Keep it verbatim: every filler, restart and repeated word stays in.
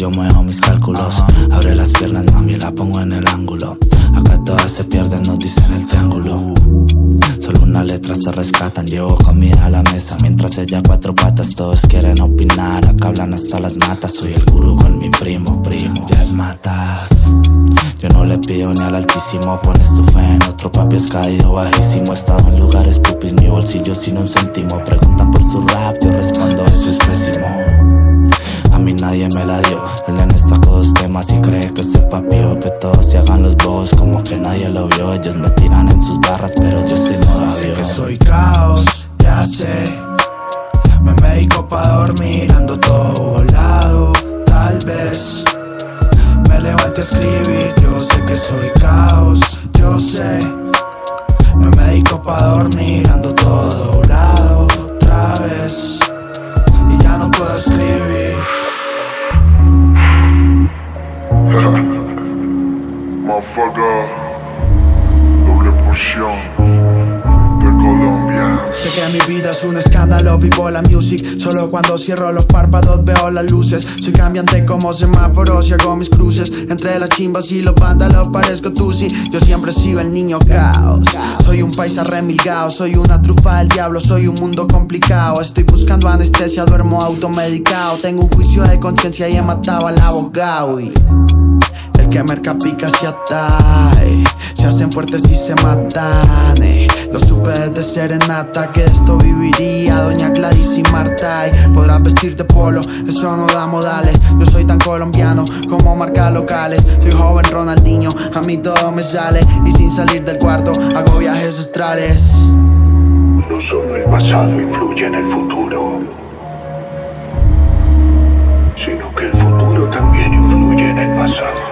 yo muevo mis cálculos. Abre las piernas, mami, la pongo en el ángulo. Acá todas se pierden, nos dicen el triángulo. Solo una letra se rescatan, llevo comida a la mesa. Mientras ella cuatro patas, todos quieren opinar. Acá hablan hasta las matas, soy el gurú con mi primo, primo. Ya es matas. Yo no le pido ni al altísimo, pones tu fe en otro, papi, has caído bajísimo. He estado en lugares pupis, mi bolsillo sin un céntimo. Preguntan por su rap, yo respondo, eso es pésimo. A mí nadie me la dio, el nene sacó dos temas y cree que sepa pío. Que todos se hagan los bobos como que nadie lo vio. Ellos me tiran en sus barras, pero yo estoy modo avión. Sé que soy caos, ya sé. Me medico pa' dormir, ando todo volado. Tal vez me levante a escribir, yo sé que soy caos, yo sé. Me medico pa' dormir, ando todo volado otra vez. Y ya no puedo escribir. Motherfucker, doble porción de Colombia. Sé que mi vida es un escándalo, vivo la music. Solo cuando cierro los párpados veo las luces. Soy cambiante como semáforos y hago mis cruces. Entre las chimbas y los vándalos parezco Tusi. Yo siempre sigo el niño caos. Soy un paisa remilgado, soy una trufa del diablo, soy un mundo complicado. Estoy buscando anestesia, duermo automedicado. Tengo un juicio de conciencia y he matado al abogado. Y el que merca pica se atae, se hacen fuertes y se matan, eh. Lo supe desde serenata, que de esto viviría Doña Gladys y Marta. Y podrás vestir de polo, eso no da modales. Yo soy tan colombiano como marcas locales. Soy joven Ronaldinho, a mí todo me sale. Y sin salir del cuarto, hago viajes astrales. No solo el pasado influye en el futuro, sino que el futuro también influye en el pasado.